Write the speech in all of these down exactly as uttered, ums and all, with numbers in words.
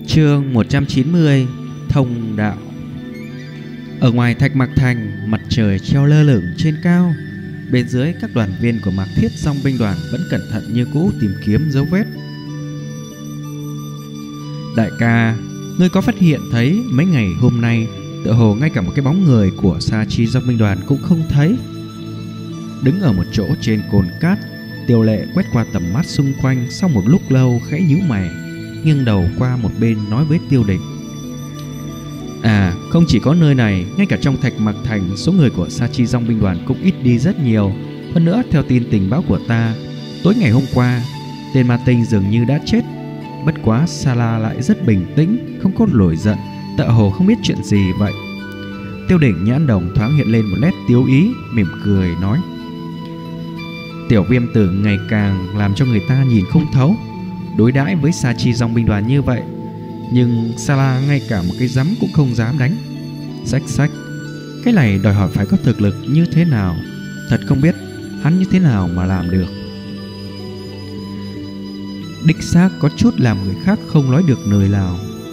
Chương một trăm chín mươi. Thông đạo. Ở ngoài Thạch Mạc Thành, mặt trời treo lơ lửng trên cao. Bên dưới, các đoàn viên của Mạc Thiết Dòng binh đoàn vẫn cẩn thận như cũ tìm kiếm dấu vết. Đại ca, ngươi có phát hiện thấy mấy ngày hôm nay tựa hồ ngay cả một cái bóng người của Sa Chi Dòng binh đoàn cũng không thấy? Đứng ở một chỗ trên cồn cát, Tiêu Lệ quét qua tầm mắt xung quanh, sau một lúc lâu khẽ nhíu mày, nghiêng đầu qua một bên nói với Tiêu Đỉnh: À, không chỉ có nơi này, ngay cả trong Thạch Mạc Thành, số người của Sa Chi Dòng binh đoàn cũng ít đi rất nhiều. Hơn nữa, theo tin tình báo của ta, tối ngày hôm qua, tên Ma Tinh dường như đã chết. Bất quá Sa La lại rất bình tĩnh, không có nổi giận, tựa hồ không biết chuyện gì vậy. Tiêu Đỉnh nhãn đồng thoáng hiện lên một nét tiếu ý, mỉm cười nói: Tiểu Viêm tử ngày càng làm cho người ta nhìn không thấu, đối đãi với Sa Chi Dòng binh đoàn như vậy, nhưng Sa La ngay cả một cái giấm cũng không dám đánh. Xách xách, cái này đòi hỏi phải có thực lực như thế nào, thật không biết hắn như thế nào mà làm được. Đích xác có chút làm người khác không nói được lời nào.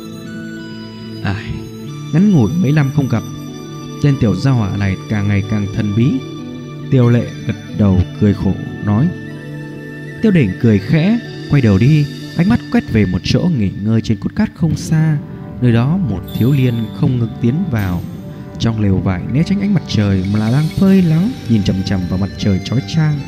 Ai, ngắn ngủi mấy năm không gặp, tên tiểu gia hỏa này càng ngày càng thần bí. Tiêu Lệ gật đầu cười khổ nói. Tiêu Đỉnh cười khẽ, quay đầu đi, ánh mắt quét về một chỗ nghỉ ngơi trên cốt cát không xa. Nơi đó một thiếu niên không ngừng tiến vào trong lều vải, né tránh ánh mặt trời mà là đang phơi nắng, nhìn chằm chằm vào mặt trời chói chang.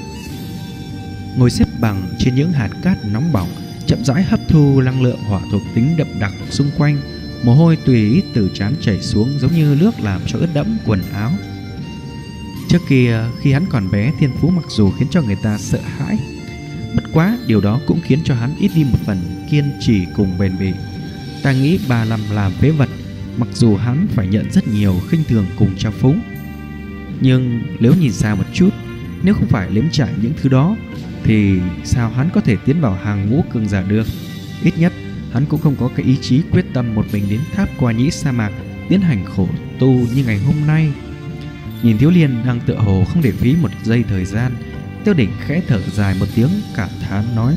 Ngồi xếp bằng trên những hạt cát nóng bỏng, chậm rãi hấp thu năng lượng hỏa thuộc tính đậm đặc xung quanh. Mồ hôi tùy ý từ trán chảy xuống giống như nước làm cho ướt đẫm quần áo. Trước kia khi hắn còn bé, thiên phú mặc dù khiến cho người ta sợ hãi, bất quá điều đó cũng khiến cho hắn ít đi một phần kiên trì cùng bền bỉ. Ta nghĩ ba năm làm phế vật, mặc dù hắn phải nhận rất nhiều khinh thường cùng trao phúng, nhưng nếu nhìn xa một chút, nếu không phải nếm trải những thứ đó thì sao hắn có thể tiến vào hàng ngũ cường giả được? Ít nhất hắn cũng không có cái ý chí quyết tâm một mình đến tháp Qua Nhĩ sa mạc tiến hành khổ tu như ngày hôm nay. Nhìn thiếu niên đang tựa hồ không để phí một giây thời gian, Tiêu Đỉnh khẽ thở dài một tiếng cảm thán nói: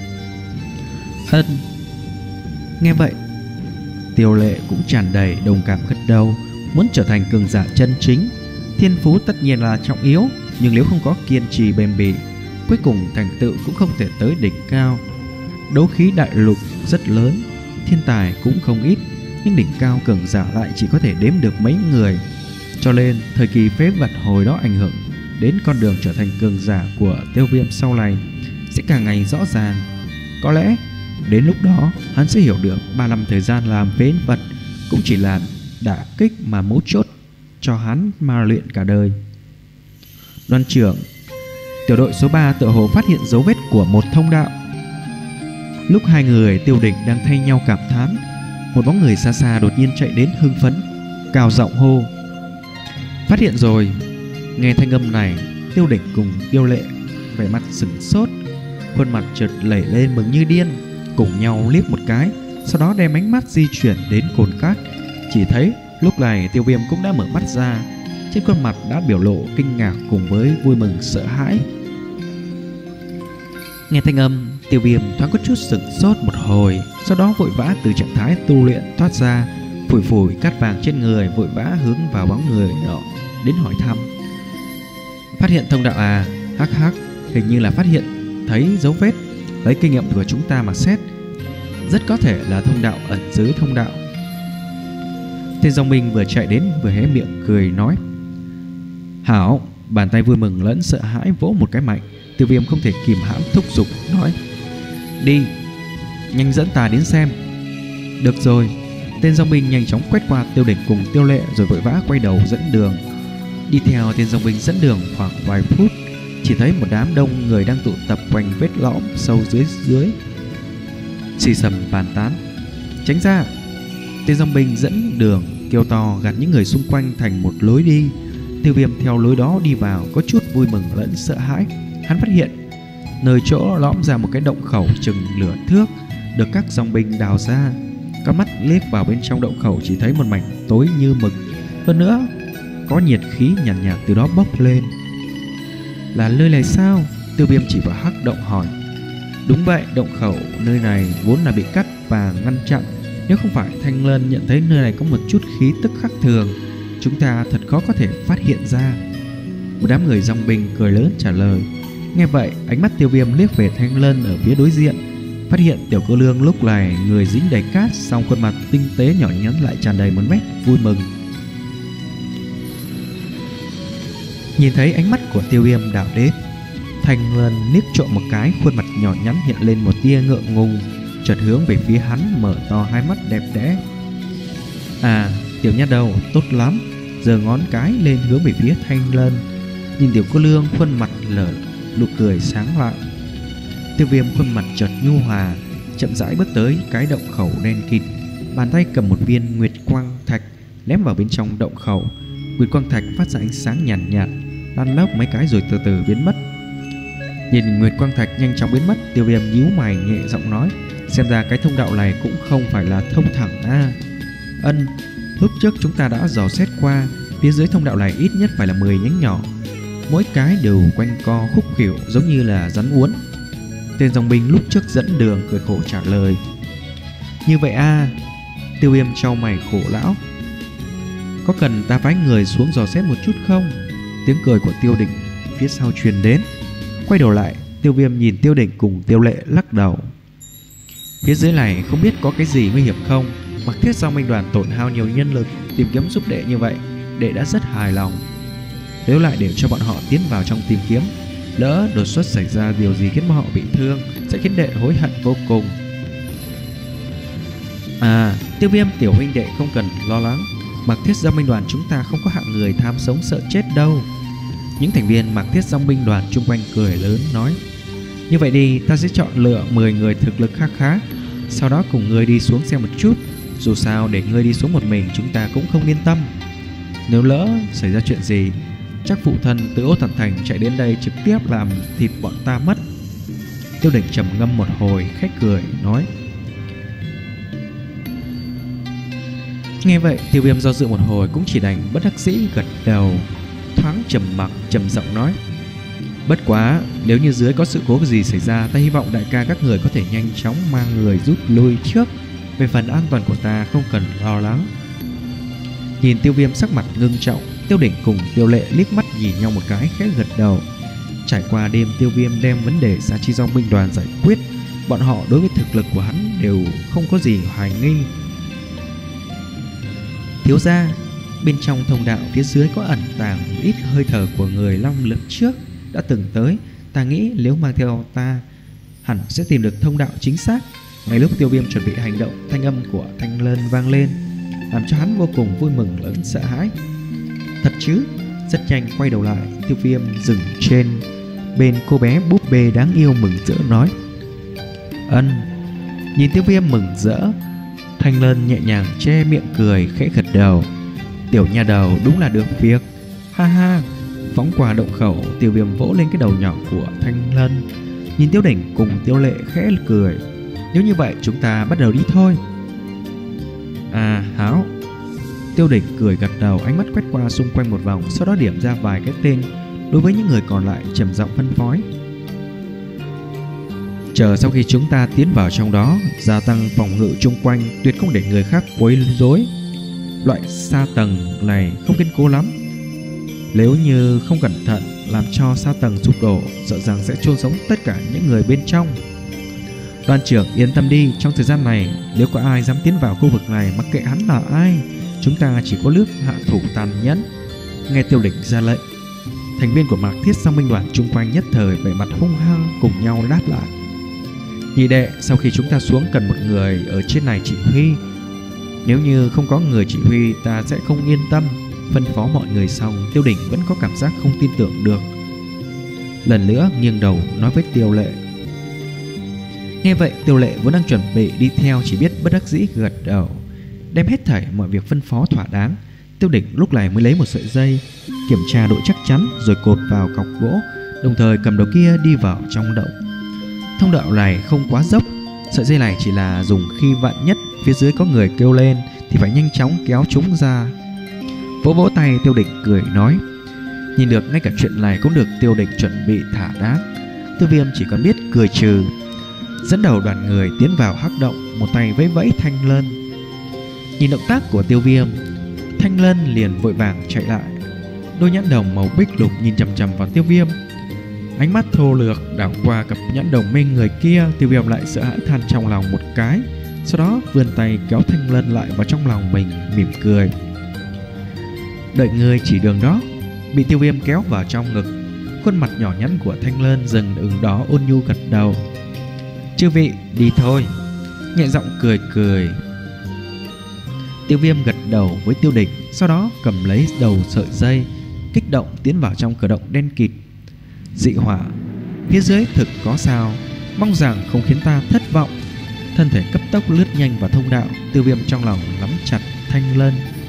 Ân. Nghe vậy, Tiêu Lệ cũng tràn đầy đồng cảm gật đầu. Muốn trở thành cường giả chân chính, thiên phú tất nhiên là trọng yếu, nhưng nếu không có kiên trì bền bỉ, cuối cùng thành tựu cũng không thể tới đỉnh cao. Đấu khí đại lục rất lớn, thiên tài cũng không ít, nhưng đỉnh cao cường giả lại chỉ có thể đếm được mấy người. Cho nên thời kỳ phế vật hồi đó ảnh hưởng đến con đường trở thành cường giả của Tiêu Viêm sau này sẽ càng ngày rõ ràng. Có lẽ đến lúc đó hắn sẽ hiểu được ba năm thời gian làm phế vật cũng chỉ là đả kích mà mấu chốt cho hắn ma luyện cả đời. Đoàn trưởng, tiểu đội số ba tựa hồ phát hiện dấu vết của một thông đạo. Lúc hai người Tiêu Đỉnh đang thay nhau cảm thán, một bóng người xa xa đột nhiên chạy đến hưng phấn, cao giọng hô: Phát hiện rồi! Nghe thanh âm này, Tiêu Đỉnh cùng Tiêu Lệ vẻ mặt sửng sốt, khuôn mặt chợt lẩy lên mừng như điên, cùng nhau liếc một cái, sau đó đem ánh mắt di chuyển đến cồn cát. Chỉ thấy lúc này Tiêu Viêm cũng đã mở mắt ra, trên khuôn mặt đã biểu lộ kinh ngạc cùng với vui mừng sợ hãi. Nghe thanh âm, Tiêu Viêm thoáng có chút sửng sốt một hồi, sau đó vội vã từ trạng thái tu luyện thoát ra, phủi phủi cát vàng trên người, vội vã hướng vào bóng người đó đến hỏi thăm: Phát hiện thông đạo à? Hắc hắc, hình như là phát hiện thấy dấu vết. Lấy kinh nghiệm của chúng ta mà xét, rất có thể là thông đạo ẩn dưới thông đạo. Tên dòng binh vừa chạy đến vừa hé miệng cười nói: Hảo! Bàn tay vui mừng lẫn sợ hãi vỗ một cái mạnh. Tiêu Viêm không thể kìm hãm thúc giục nói: Đi, nhanh dẫn ta đến xem. Được rồi. Tên dòng binh nhanh chóng quét qua Tiêu Đỉnh cùng Tiêu Lệ rồi vội vã quay đầu dẫn đường. Đi theo tên dòng binh dẫn đường khoảng vài phút, chỉ thấy một đám đông người đang tụ tập quanh vết lõm sâu dưới dưới, xì xầm bàn tán. Tránh ra! Tên dòng binh dẫn đường kêu to gạt những người xung quanh thành một lối đi. Tiêu Viêm theo lối đó đi vào, có chút vui mừng lẫn sợ hãi. Hắn phát hiện nơi chỗ lõm ra một cái động khẩu chừng nửa thước được các dòng binh đào ra. Con mắt liếc vào bên trong động khẩu chỉ thấy một mảnh tối như mực, hơn nữa có nhiệt khí nhàn nhạt, nhạt từ đó bốc lên. Là nơi này sao? Tiêu Viêm chỉ vào hắc động hỏi. Đúng vậy, động khẩu nơi này vốn là bị cắt và ngăn chặn, Nếu không phải Thanh Lân nhận thấy nơi này có một chút khí tức khác thường, chúng ta thật khó có thể phát hiện ra. Một đám người dòng binh cười lớn trả lời. Nghe vậy, ánh mắt Tiêu Viêm liếc về Thanh Lân ở phía đối diện, phát hiện tiểu cô nương lúc này người dính đầy cát, song khuôn mặt tinh tế nhỏ nhắn lại tràn đầy một nét vui mừng. Nhìn thấy ánh mắt của Tiêu Viêm đảo đến, Thanh Lân liếc trộm một cái, khuôn mặt nhỏ nhắn hiện lên một tia ngượng ngùng, chợt hướng về phía hắn mở to hai mắt đẹp đẽ. À, tiểu nha đầu, tốt lắm. Giơ ngón cái lên hướng về phía Thanh Lân. Nhìn tiểu cô nương khuôn mặt lở nụ cười sáng lạng. Tiêu Viêm khuôn mặt chợt nhu hòa, chậm rãi bước tới cái động khẩu đen kịt, bàn tay cầm một viên nguyệt quang thạch ném vào bên trong động khẩu. Nguyệt quang thạch phát ra ánh sáng nhàn nhạt, nhạt, lăn lóc mấy cái rồi từ từ biến mất. Nhìn nguyệt quang thạch nhanh chóng biến mất, Tiêu Viêm nhíu mày nhẹ giọng nói, xem ra cái thông đạo này cũng không phải là thông thẳng a. À. Ân, lúc trước chúng ta đã dò xét qua, phía dưới thông đạo này ít nhất phải là mười nhánh nhỏ, mỗi cái đều quanh co khúc khuỷu giống như là rắn uốn. Tên dòng binh lúc trước dẫn đường cười khổ trả lời. Như vậy a. À. Tiêu Viêm chau mày khổ lão. Có cần ta phái người xuống dò xét một chút không? Tiếng cười của Tiêu Đỉnh phía sau truyền đến. Quay đầu lại, Tiêu Viêm nhìn Tiêu Đỉnh cùng Tiêu Lệ lắc đầu. Phía dưới này không biết có cái gì nguy hiểm không? Mặc Thiết Giao Minh đoàn tổn hao nhiều nhân lực tìm kiếm giúp đệ như vậy, đệ đã rất hài lòng. Nếu lại để cho bọn họ tiến vào trong tìm kiếm, lỡ đột xuất xảy ra điều gì khiến bọn họ bị thương, sẽ khiến đệ hối hận vô cùng. À, Tiêu Viêm tiểu huynh đệ không cần lo lắng, Mặc Thiết Giao Minh đoàn chúng ta không có hạng người tham sống sợ chết đâu. Những thành viên Mặc Thiết Giao Minh đoàn chung quanh cười lớn nói. Như vậy đi, ta sẽ chọn lựa mười người thực lực khá khá, sau đó cùng ngươi đi xuống xem một chút. Dù sao để ngươi đi xuống một mình chúng ta cũng không yên tâm. Nếu lỡ xảy ra chuyện gì, chắc phụ thân từ Ô Thần Thành chạy đến đây trực tiếp làm thịt bọn ta mất. Tiêu Đỉnh trầm ngâm một hồi, khách cười nói. Nghe vậy, Tiêu Viêm do dự một hồi cũng chỉ đành bất đắc dĩ gật đầu, thoáng trầm mặc trầm giọng nói. Bất quá, nếu như dưới có sự cố gì xảy ra, ta hy vọng đại ca các người có thể nhanh chóng mang người rút lui trước. Về phần an toàn của ta không cần lo lắng. Nhìn Tiêu Viêm sắc mặt ngưng trọng, Tiêu Đỉnh cùng Tiêu Lệ liếc mắt nhìn nhau một cái, khẽ gật đầu. Trải qua đêm Tiêu Viêm đem vấn đề Sa Chi Dòng binh đoàn giải quyết, bọn họ đối với thực lực của hắn đều không có gì hoài nghi. Thiếu gia, bên trong thông đạo phía dưới có ẩn tàng một ít hơi thở của người long lực trước đã từng tới. Ta nghĩ nếu mang theo ta, hẳn sẽ tìm được thông đạo chính xác. Ngay lúc Tiêu Viêm chuẩn bị hành động, thanh âm của Thanh Lân vang lên, làm cho hắn vô cùng vui mừng lẫn sợ hãi. Thật chứ? Rất nhanh quay đầu lại, Tiêu Viêm dừng trên bên cô bé búp bê đáng yêu mừng rỡ nói. Ân. Nhìn Tiêu Viêm mừng rỡ, Thanh Lân nhẹ nhàng che miệng cười, khẽ gật đầu. Tiểu nha đầu đúng là được việc. Ha ha. Phóng qua động khẩu, Tiêu Viêm vỗ lên cái đầu nhỏ của Thanh Lân. Nhìn Tiêu Đỉnh cùng Tiêu Lệ khẽ cười. Nếu như vậy chúng ta bắt đầu đi thôi. À háo. Tiêu Đỉnh cười gật đầu, ánh mắt quét qua xung quanh một vòng, sau đó điểm ra vài cái tên. Đối với những người còn lại trầm giọng phân phối. Chờ sau khi chúng ta tiến vào trong đó, gia tăng phòng ngự chung quanh, tuyệt không để người khác quấy rối. Loại sa tầng này không kiên cố lắm, nếu như không cẩn thận làm cho sa tầng sụp đổ, sợ rằng sẽ chôn sống tất cả những người bên trong. Đoàn trưởng yên tâm đi, trong thời gian này nếu có ai dám tiến vào khu vực này, mặc kệ hắn là ai, chúng ta chỉ có nước hạ thủ tàn nhẫn. Nghe Tiêu Đỉnh ra lệnh, thành viên của Mạc Thiết Giao Minh đoàn chung quanh nhất thời vẻ mặt hung hăng cùng nhau đáp lại. Nhị đệ, sau khi chúng ta xuống cần một người ở trên này chỉ huy. Nếu như không có người chỉ huy, ta sẽ không yên tâm. Phân phó mọi người xong, Tiêu Đỉnh vẫn có cảm giác không tin tưởng được, lần nữa nghiêng đầu nói với Tiêu Lệ. Nghe vậy, Tiêu Lệ vốn đang chuẩn bị đi theo, chỉ biết bất đắc dĩ gật đầu, đem hết thảy mọi việc phân phó thỏa đáng. Tiêu Đỉnh lúc này mới lấy một sợi dây kiểm tra độ chắc chắn, rồi cột vào cọc gỗ, đồng thời cầm đầu kia đi vào trong động. Thông đạo này không quá dốc, sợi dây này chỉ là dùng khi vạn nhất phía dưới có người kêu lên thì phải nhanh chóng kéo chúng ra. Vỗ vỗ tay, Tiêu Đỉnh cười nói. Nhìn được ngay cả chuyện này cũng được Tiêu Đỉnh chuẩn bị thả đáng, Tiêu Viêm chỉ còn biết cười trừ, dẫn đầu đoàn người tiến vào hắc động, một tay vẫy vẫy Thanh Lân. Nhìn động tác của Tiêu Viêm, Thanh Lân liền vội vàng chạy lại. Đôi nhãn đồng màu bích lục nhìn chằm chằm vào Tiêu Viêm, ánh mắt thô lược đảo qua cặp nhãn đồng minh người kia. Tiêu Viêm lại sợ hãi than trong lòng một cái, sau đó vươn tay kéo Thanh Lân lại vào trong lòng mình, mỉm cười. Đợi ngươi chỉ đường đó. Bị Tiêu Viêm kéo vào trong ngực, khuôn mặt nhỏ nhắn của Thanh Lân dần ửng đỏ, ôn nhu gật đầu. Chư vị đi thôi, nhẹ giọng cười cười. Tiêu Viêm gật đầu với Tiêu Địch, sau đó cầm lấy đầu sợi dây, kích động tiến vào trong cửa động đen kịt. Dị hỏa phía dưới thực có sao, mong rằng không khiến ta thất vọng. Thân thể cấp tốc lướt nhanh vào thông đạo. Tiêu Viêm trong lòng nắm chặt Thanh Lân,